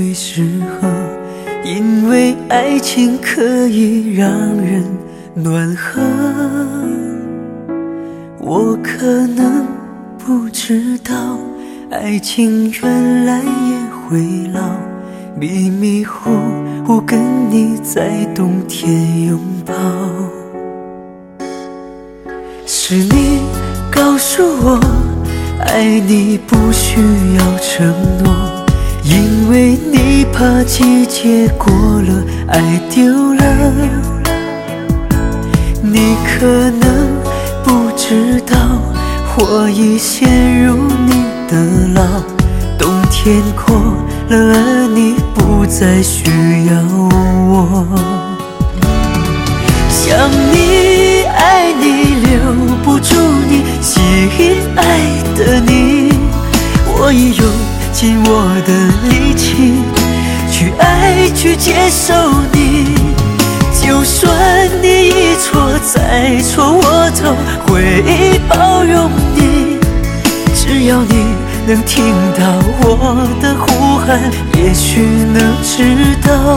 许适合，因为爱情可以让人暖和。我可能不知道，爱情原来也会老，迷迷糊糊跟你在冬天拥抱。是你告诉我，爱你不需要承诺，因为你怕季节过了，爱丢了。你可能不知道，我已陷入你的牢，冬天过了，而你不再需要我。想你爱你留不住你，吸引爱的你，我已用尽我的力气去爱去接受你。就算你一错再错，我都会包容你。只要你能听到我的呼喊，也许能知道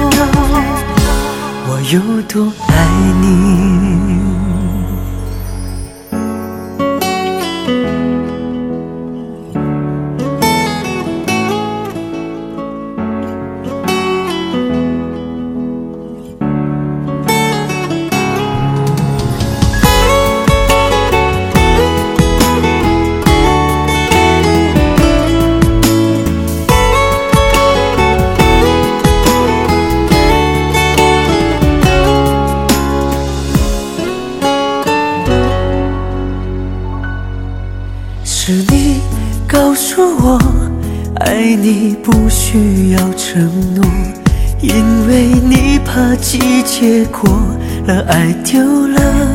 我有多爱你。是你告诉我，爱你不需要承诺，因为你怕季节过了，爱丢了。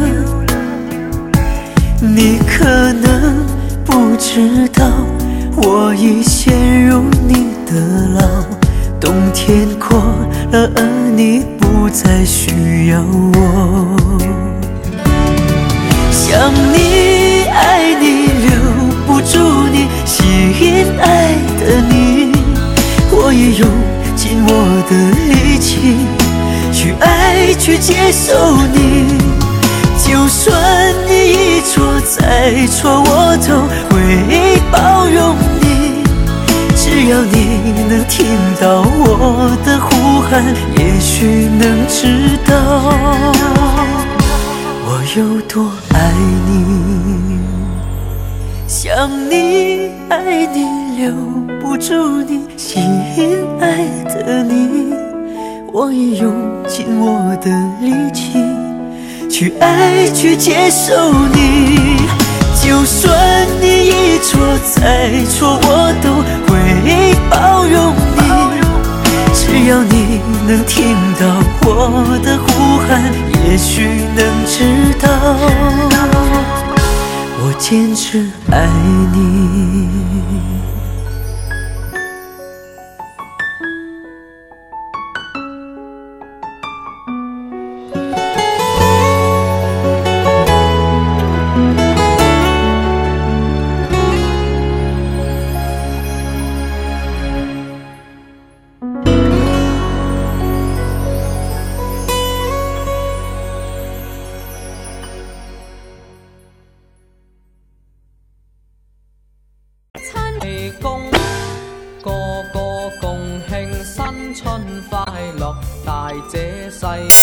你可能不知道，我已陷入你的牢，冬天过了，而你不再需要我。想你爱你留不住你，吸引爱的你，我也用尽我的力气去爱去接受你。就算你一错再错，我都会包容你。只要你能听到我的呼喊，也许能知道我有多爱你。想你爱你留不住你，吸引爱的你，我已用尽我的力气去爱去接受你。就算你一错再错，我都会包容你。只要你能听到我的呼喊，也许能知道我坚持爱你。 個個共慶新春快樂，大這世。